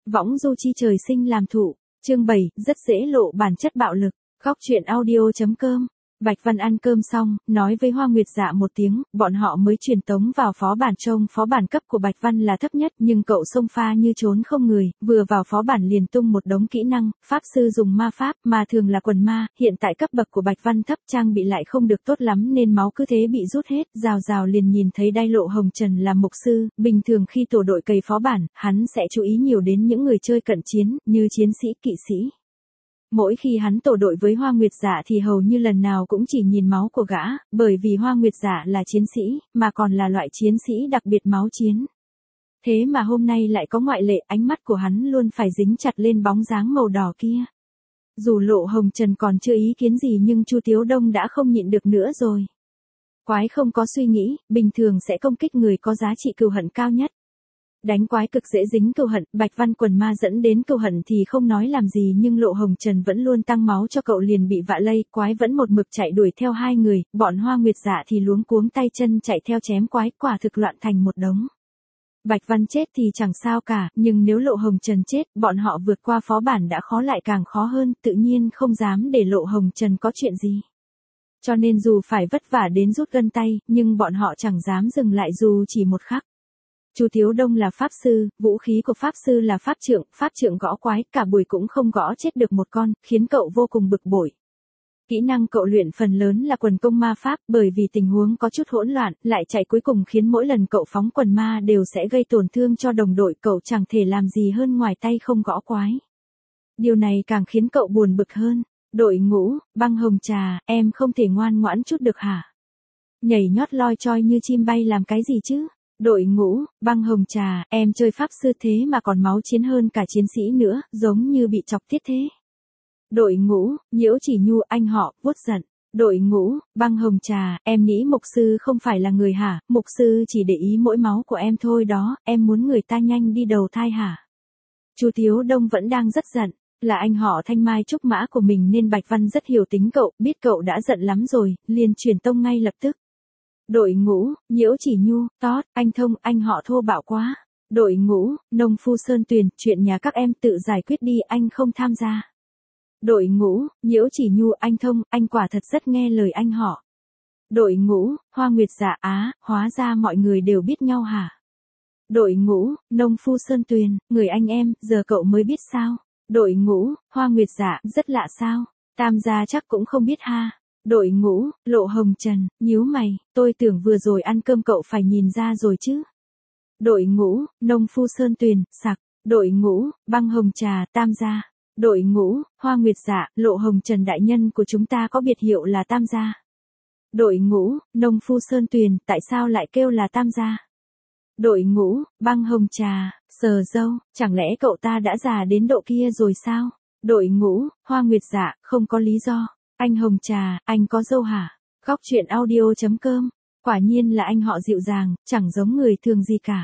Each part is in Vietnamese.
Võng du chi trời sinh làm thụ, chương 7, rất dễ lộ bản chất bạo lực, góc truyện audio.com. Bạch Văn ăn cơm xong, nói với Hoa Nguyệt Dạ một tiếng, bọn họ mới truyền tống vào phó bản trông phó bản cấp của Bạch Văn là thấp nhất nhưng cậu xông pha như trốn không người, vừa vào phó bản liền tung một đống kỹ năng, pháp sư dùng ma pháp, mà thường là quần ma, hiện tại cấp bậc của Bạch Văn thấp trang bị lại không được tốt lắm nên máu cứ thế bị rút hết, rào liền nhìn thấy Đai Lộ Hồng Trần là mục sư, bình thường khi tổ đội cày phó bản, hắn sẽ chú ý nhiều đến những người chơi cận chiến, như chiến sĩ, kỵ sĩ. Mỗi khi hắn tổ đội với Hoa Nguyệt Dạ thì hầu như lần nào cũng chỉ nhìn máu của gã, bởi vì Hoa Nguyệt Dạ là chiến sĩ, mà còn là loại chiến sĩ đặc biệt máu chiến. Thế mà hôm nay lại có ngoại lệ, ánh mắt của hắn luôn phải dính chặt lên bóng dáng màu đỏ kia. Dù Lộ Hồng Trần còn chưa ý kiến gì nhưng Chu Tiếu Đông đã không nhịn được nữa rồi. Quái không có suy nghĩ, bình thường sẽ công kích người có giá trị cừu hận cao nhất. Đánh quái cực dễ dính cừu hận, Bạch Văn quần ma dẫn đến cừu hận thì không nói làm gì nhưng Lộ Hồng Trần vẫn luôn tăng máu cho cậu liền bị vạ lây, quái vẫn một mực chạy đuổi theo hai người, bọn Hoa Nguyệt Dạ thì luống cuống tay chân chạy theo chém quái, quả thực loạn thành một đống. Bạch Văn chết thì chẳng sao cả, nhưng nếu Lộ Hồng Trần chết, bọn họ vượt qua phó bản đã khó lại càng khó hơn, tự nhiên không dám để Lộ Hồng Trần có chuyện gì. Cho nên dù phải vất vả đến rút gân tay, nhưng bọn họ chẳng dám dừng lại dù chỉ một khắc. Chu Tiếu Đông là pháp sư, vũ khí của pháp sư là pháp trượng gõ quái, cả buổi cũng không gõ chết được một con, khiến cậu vô cùng bực bội. Kỹ năng cậu luyện phần lớn là quần công ma pháp, bởi vì tình huống có chút hỗn loạn, lại chạy cuối cùng khiến mỗi lần cậu phóng quần ma đều sẽ gây tổn thương cho đồng đội, cậu chẳng thể làm gì hơn ngoài tay không gõ quái. Điều này càng khiến cậu buồn bực hơn. Đội ngũ, Băng Hồng Trà, em không thể ngoan ngoãn chút được hả? Nhảy nhót loi choi như chim bay làm cái gì chứ? Đội ngũ, Băng Hồng Trà, em chơi pháp sư thế mà còn máu chiến hơn cả chiến sĩ nữa, giống như bị chọc tiết thế. Đội ngũ, Nhiễu Chỉ Nhu, anh họ, vuốt giận. Đội ngũ, Băng Hồng Trà, em nghĩ mục sư không phải là người hả, mục sư chỉ để ý mỗi máu của em thôi đó, em muốn người ta nhanh đi đầu thai hả? Chu Tiếu Đông vẫn đang rất giận. Là anh họ Thanh Mai Trúc Mã của mình nên Bạch Văn rất hiểu tính cậu, biết cậu đã giận lắm rồi, liền truyền tông ngay lập tức. Đội ngũ, Nhiễu Chỉ Nhu, Tót, anh Thông, anh họ thô bạo quá. Đội ngũ, Nông Phu Sơn Tuyền, chuyện nhà các em tự giải quyết đi, anh không tham gia. Đội ngũ, Nhiễu Chỉ Nhu, anh Thông, anh quả thật rất nghe lời anh họ. Đội ngũ, Hoa Nguyệt Dạ, á, hóa ra mọi người đều biết nhau hả? Đội ngũ, Nông Phu Sơn Tuyền, người anh em, giờ cậu mới biết sao? Đội ngũ, Hoa Nguyệt Dạ, rất lạ sao? Tam gia chắc cũng không biết ha. Đội ngũ, Lộ Hồng Trần, nhíu mày, tôi tưởng vừa rồi ăn cơm cậu phải nhìn ra rồi chứ. Đội ngũ, Nông Phu Sơn Tuyền, sặc. Đội ngũ, Băng Hồng Trà, Tam gia. Đội ngũ, Hoa Nguyệt Dạ, Lộ Hồng Trần đại nhân của chúng ta có biệt hiệu là Tam gia. Đội ngũ, Nông Phu Sơn Tuyền, tại sao lại kêu là Tam gia? Đội ngũ, Băng Hồng Trà, sờ râu, chẳng lẽ cậu ta đã già đến độ kia rồi sao? Đội ngũ, Hoa Nguyệt Dạ, không có lý do. Anh Hồng Trà, anh có dâu hả? Góc truyện audio.com. Quả nhiên là anh họ dịu dàng, chẳng giống người thường gì cả.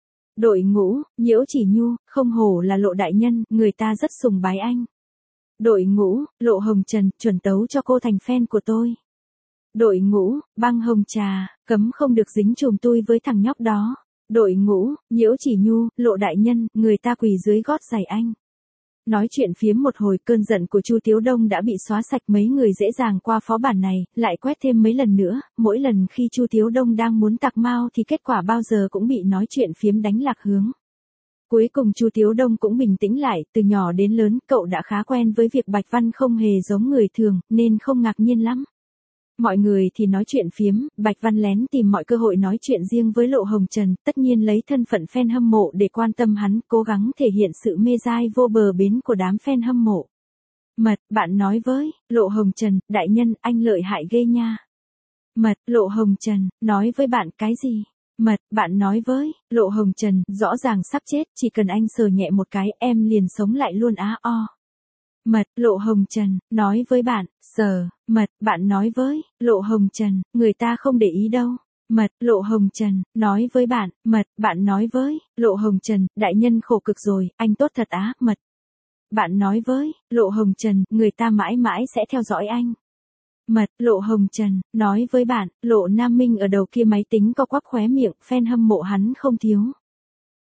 Đội ngũ, Nhiễu Chỉ Nhu, không hổ là Lộ đại nhân, người ta rất sùng bái anh. Đội ngũ, Lộ Hồng Trần, chuẩn tấu cho cô thành fan của tôi. Đội ngũ, Băng Hồng Trà, cấm không được dính chùm tui với thằng nhóc đó. Đội ngũ, Nhiễu Chỉ Nhu, Lộ đại nhân, người ta quỳ dưới gót giày anh. Nói chuyện phiếm một hồi, cơn giận của Chu Tiếu Đông đã bị xóa sạch, mấy người dễ dàng qua phó bản này, lại quét thêm mấy lần nữa, mỗi lần khi Chu Tiếu Đông đang muốn tạc mao thì kết quả bao giờ cũng bị nói chuyện phiếm đánh lạc hướng. Cuối cùng Chu Tiếu Đông cũng bình tĩnh lại, từ nhỏ đến lớn, cậu đã khá quen với việc Bạch Văn không hề giống người thường, nên không ngạc nhiên lắm. Mọi người thì nói chuyện phiếm, Bạch Văn lén tìm mọi cơ hội nói chuyện riêng với Lộ Hồng Trần, tất nhiên lấy thân phận fan hâm mộ để quan tâm hắn, cố gắng thể hiện sự mê dai vô bờ bến của đám fan hâm mộ. Mật, bạn nói với, Lộ Hồng Trần, đại nhân, anh lợi hại ghê nha. Mật, Lộ Hồng Trần, nói với bạn cái gì? Mật, bạn nói với, Lộ Hồng Trần, rõ ràng sắp chết, chỉ cần anh sờ nhẹ một cái, em liền sống lại luôn á o. Mật, Lộ Hồng Trần, nói với bạn, sờ, mật, bạn nói với, Lộ Hồng Trần, người ta không để ý đâu. Mật, Lộ Hồng Trần, nói với bạn, mật, bạn nói với, Lộ Hồng Trần, đại nhân khổ cực rồi, anh tốt thật á, mật. Bạn nói với, Lộ Hồng Trần, người ta mãi mãi sẽ theo dõi anh. Mật, Lộ Hồng Trần, nói với bạn, Lộ Nam Minh ở đầu kia máy tính co quắp khóe miệng, fan hâm mộ hắn không thiếu.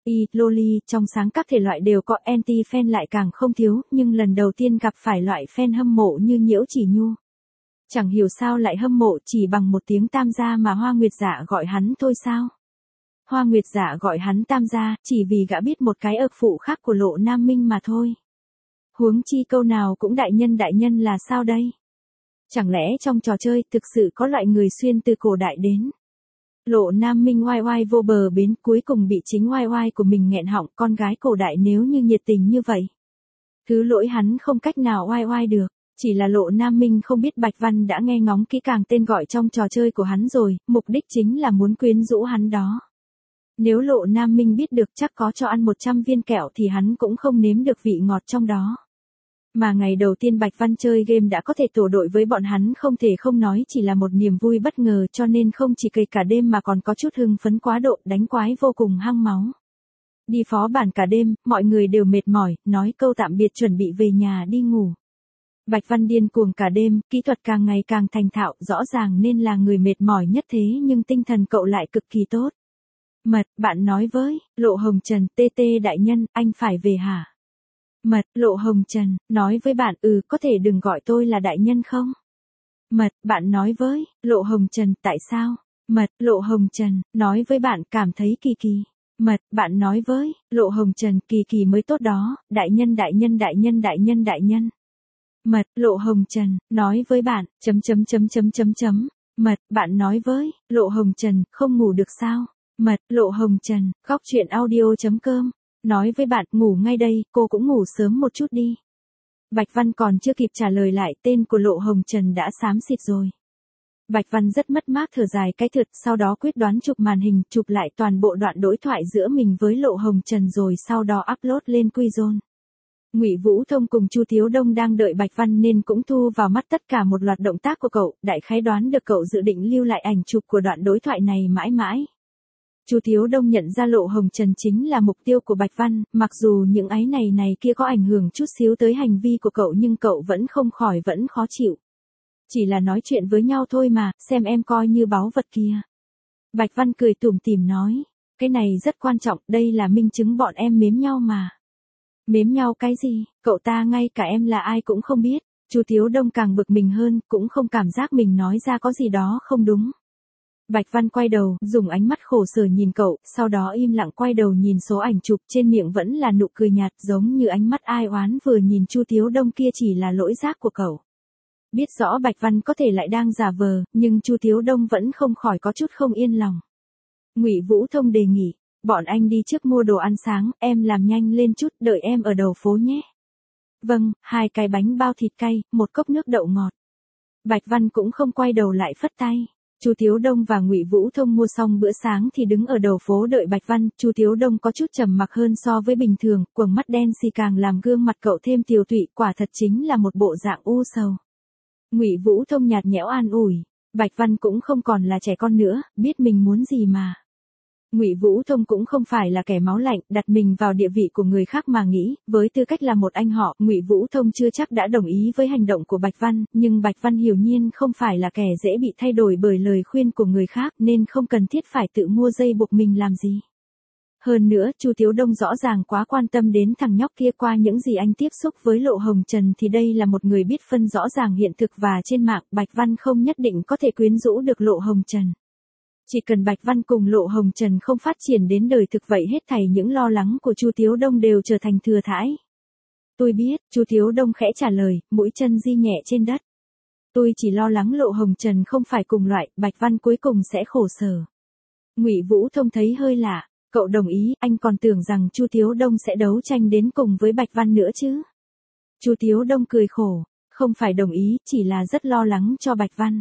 loli, trong sáng các thể loại đều có, anti-fan lại càng không thiếu, nhưng lần đầu tiên gặp phải loại fan hâm mộ như Nhiễu Chỉ Nhu. Chẳng hiểu sao lại hâm mộ chỉ bằng một tiếng Tam gia mà Hoa Nguyệt Dạ gọi hắn thôi sao? Hoa Nguyệt Dạ gọi hắn Tam gia, chỉ vì gã biết một cái ực phụ khác của Lộ Nam Minh mà thôi. Huống chi câu nào cũng đại nhân là sao đây? Chẳng lẽ trong trò chơi thực sự có loại người xuyên từ cổ đại đến? Lộ Nam Minh oai oai vô bờ bến, cuối cùng bị chính oai oai của mình nghẹn họng, con gái cổ đại nếu như nhiệt tình như vậy. Thứ lỗi hắn không cách nào oai oai được, chỉ là Lộ Nam Minh không biết Bạch Văn đã nghe ngóng kỹ càng tên gọi trong trò chơi của hắn rồi, mục đích chính là muốn quyến rũ hắn đó. Nếu Lộ Nam Minh biết được chắc có cho ăn 100 viên kẹo thì hắn cũng không nếm được vị ngọt trong đó. Mà ngày đầu tiên Bạch Văn chơi game đã có thể tổ đội với bọn hắn không thể không nói chỉ là một niềm vui bất ngờ, cho nên không chỉ cày cả đêm mà còn có chút hưng phấn quá độ, đánh quái vô cùng hăng máu. Đi phó bản cả đêm, mọi người đều mệt mỏi, nói câu tạm biệt chuẩn bị về nhà đi ngủ. Bạch Văn điên cuồng cả đêm, kỹ thuật càng ngày càng thành thạo, rõ ràng nên là người mệt mỏi nhất thế nhưng tinh thần cậu lại cực kỳ tốt. Mật, bạn nói với, Lộ Hồng Trần, TT đại nhân, anh phải về hả? Mật, Lộ Hồng Trần, nói với bạn, có thể đừng gọi tôi là đại nhân không? Mật, bạn nói với, Lộ Hồng Trần, tại sao? Mật, Lộ Hồng Trần, nói với bạn, cảm thấy kỳ kỳ. Mật, bạn nói với, Lộ Hồng Trần, kỳ kỳ mới tốt đó, đại nhân. Mật, Lộ Hồng Trần, nói với bạn, Mật, bạn nói với, Lộ Hồng Trần, không ngủ được sao? Mật, Lộ Hồng Trần, khóc chuyện audio.com, nói với bạn, ngủ ngay đây, cô cũng ngủ sớm một chút đi. Bạch Văn còn chưa kịp trả lời lại, tên của Lộ Hồng Trần đã xám xịt rồi. Bạch Văn rất mất mát thở dài cái thượt, sau đó quyết đoán chụp màn hình, chụp lại toàn bộ đoạn đối thoại giữa mình với Lộ Hồng Trần rồi sau đó upload lên Quizon. Ngụy Vũ Thông cùng Chu Thiếu Đông đang đợi Bạch Văn nên cũng thu vào mắt tất cả một loạt động tác của cậu, đại khái đoán được cậu dự định lưu lại ảnh chụp của đoạn đối thoại này mãi mãi. Chu Thiếu Đông nhận ra Lộ Hồng Trần chính là mục tiêu của Bạch Văn, mặc dù những ái này kia có ảnh hưởng chút xíu tới hành vi của cậu nhưng cậu vẫn không khỏi vẫn khó chịu. Chỉ là nói chuyện với nhau thôi mà, xem em coi như báu vật kia. Bạch Văn cười tủm tỉm nói, cái này rất quan trọng, đây là minh chứng bọn em mến nhau mà. Mến nhau cái gì, cậu ta ngay cả em là ai cũng không biết. Chu Thiếu Đông càng bực mình hơn, cũng không cảm giác mình nói ra có gì đó không đúng. Bạch Văn quay đầu, dùng ánh mắt khổ sở nhìn cậu, sau đó im lặng quay đầu nhìn số ảnh chụp, trên miệng vẫn là nụ cười nhạt, giống như ánh mắt ai oán vừa nhìn Chu Thiếu Đông kia chỉ là lỗi giác của cậu. Biết rõ Bạch Văn có thể lại đang giả vờ, nhưng Chu Thiếu Đông vẫn không khỏi có chút không yên lòng. Ngụy Vũ Thông đề nghị, bọn anh đi trước mua đồ ăn sáng, em làm nhanh lên chút, đợi em ở đầu phố nhé. Vâng, 2 cái bánh bao thịt cay, 1 cốc nước đậu ngọt. Bạch Văn cũng không quay đầu lại phất tay. Chu Thiếu Đông và Ngụy Vũ Thông mua xong bữa sáng thì đứng ở đầu phố đợi Bạch Văn. Chu Thiếu Đông có chút trầm mặc hơn so với bình thường, quầng mắt đen xì càng làm gương mặt cậu thêm tiều tụy, quả thật chính là một bộ dạng u sầu. Ngụy Vũ Thông nhạt nhẽo an ủi, Bạch Văn cũng không còn là trẻ con nữa, biết mình muốn gì mà. Ngụy Vũ Thông cũng không phải là kẻ máu lạnh, đặt mình vào địa vị của người khác mà nghĩ, với tư cách là một anh họ, Ngụy Vũ Thông chưa chắc đã đồng ý với hành động của Bạch Văn, nhưng Bạch Văn hiển nhiên không phải là kẻ dễ bị thay đổi bởi lời khuyên của người khác, nên không cần thiết phải tự mua dây buộc mình làm gì. Hơn nữa, Chu Thiếu Đông rõ ràng quá quan tâm đến thằng nhóc kia, qua những gì anh tiếp xúc với Lộ Hồng Trần thì đây là một người biết phân rõ ràng hiện thực và trên mạng, Bạch Văn không nhất định có thể quyến rũ được Lộ Hồng Trần. Chỉ cần Bạch Văn cùng Lộ Hồng Trần không phát triển đến đời thực vậy hết thảy những lo lắng của Chu Thiếu Đông đều trở thành thừa thãi. Tôi biết, Chu Thiếu Đông khẽ trả lời, mũi chân di nhẹ trên đất. Tôi chỉ lo lắng Lộ Hồng Trần không phải cùng loại, Bạch Văn cuối cùng sẽ khổ sở. Ngụy Vũ Thông thấy hơi lạ, cậu đồng ý, anh còn tưởng rằng Chu Thiếu Đông sẽ đấu tranh đến cùng với Bạch Văn nữa chứ. Chu Thiếu Đông cười khổ, không phải đồng ý, chỉ là rất lo lắng cho Bạch Văn.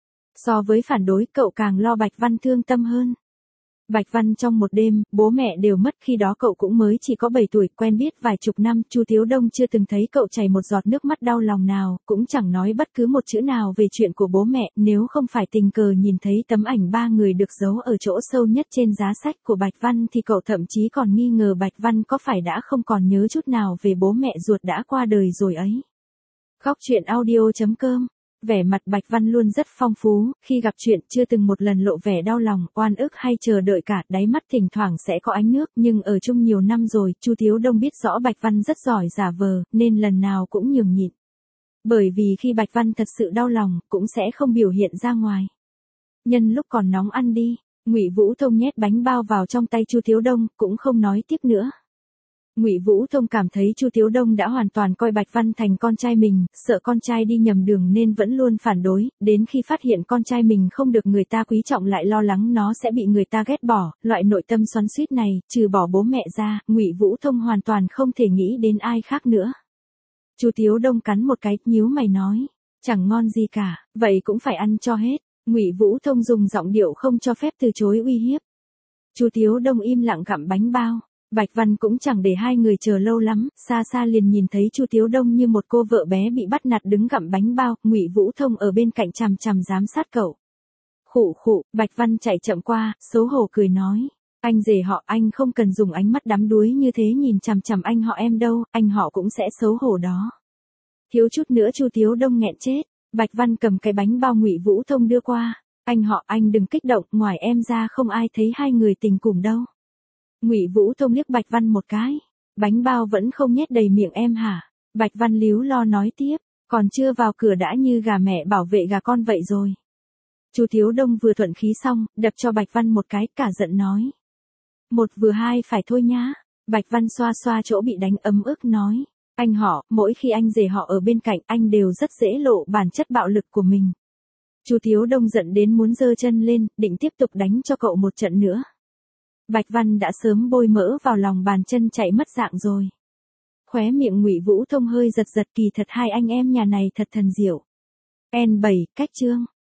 So với phản đối, cậu càng lo Bạch Văn thương tâm hơn. Bạch Văn trong một đêm, bố mẹ đều mất, khi đó cậu cũng mới chỉ có 7 tuổi, quen biết vài chục năm, Chu Thiếu Đông chưa từng thấy cậu chảy một giọt nước mắt đau lòng nào, cũng chẳng nói bất cứ một chữ nào về chuyện của bố mẹ, nếu không phải tình cờ nhìn thấy tấm ảnh 3 người được giấu ở chỗ sâu nhất trên giá sách của Bạch Văn thì cậu thậm chí còn nghi ngờ Bạch Văn có phải đã không còn nhớ chút nào về bố mẹ ruột đã qua đời rồi ấy. Khóc chuyện audio.com Vẻ mặt Bạch Văn luôn rất phong phú, khi gặp chuyện chưa từng một lần lộ vẻ đau lòng, oan ức hay chờ đợi cả, đáy mắt thỉnh thoảng sẽ có ánh nước, nhưng ở chung nhiều năm rồi, Chu Thiếu Đông biết rõ Bạch Văn rất giỏi giả vờ, nên lần nào cũng nhường nhịn. Bởi vì khi Bạch Văn thật sự đau lòng, cũng sẽ không biểu hiện ra ngoài. Nhân lúc còn nóng ăn đi, Ngụy Vũ Thông nhét bánh bao vào trong tay Chu Thiếu Đông, cũng không nói tiếp nữa. Ngụy Vũ Thông cảm thấy Chu Thiếu Đông đã hoàn toàn coi Bạch Văn thành con trai mình, sợ con trai đi nhầm đường nên vẫn luôn phản đối, đến khi phát hiện con trai mình không được người ta quý trọng lại lo lắng nó sẽ bị người ta ghét bỏ, loại nội tâm xoắn xuýt này, trừ bỏ bố mẹ ra, Ngụy Vũ Thông hoàn toàn không thể nghĩ đến ai khác nữa. Chu Thiếu Đông cắn một cái, nhíu mày nói, chẳng ngon gì cả, vậy cũng phải ăn cho hết. Ngụy Vũ Thông dùng giọng điệu không cho phép từ chối uy hiếp. Chu Thiếu Đông im lặng gặm bánh bao. Bạch Văn cũng chẳng để hai người chờ lâu lắm, xa xa liền nhìn thấy Chu Thiếu Đông như một cô vợ bé bị bắt nạt đứng gặm bánh bao, Ngụy Vũ Thông ở bên cạnh chằm chằm giám sát cậu. Khụ khụ, Bạch Văn chạy chậm qua, xấu hổ cười nói, anh rể họ, anh không cần dùng ánh mắt đắm đuối như thế nhìn chằm chằm anh họ em đâu, anh họ cũng sẽ xấu hổ đó. Thiếu chút nữa Chu Thiếu Đông nghẹn chết. Bạch Văn cầm cái bánh bao Ngụy Vũ Thông đưa qua, anh họ, anh đừng kích động, ngoài em ra không ai thấy hai người tình cùng đâu. Ngụy Vũ Thông liếc Bạch Văn một cái, bánh bao vẫn không nhét đầy miệng em hả? Bạch Văn líu lo nói tiếp, còn chưa vào cửa đã như gà mẹ bảo vệ gà con vậy rồi. Chu Thiếu Đông vừa thuận khí xong, đập cho Bạch Văn một cái, cả giận nói. Một vừa hai phải thôi nhá. Bạch Văn xoa xoa chỗ bị đánh ấm ức nói. Anh họ, mỗi khi anh rể họ ở bên cạnh anh đều rất dễ lộ bản chất bạo lực của mình. Chu Thiếu Đông giận đến muốn giơ chân lên, định tiếp tục đánh cho cậu một trận nữa. Bạch Văn đã sớm bôi mỡ vào lòng bàn chân chạy mất dạng rồi. Khóe miệng Ngụy Vũ Thông hơi giật giật, kỳ thật hai anh em nhà này thật thần diệu. N7, cách chương.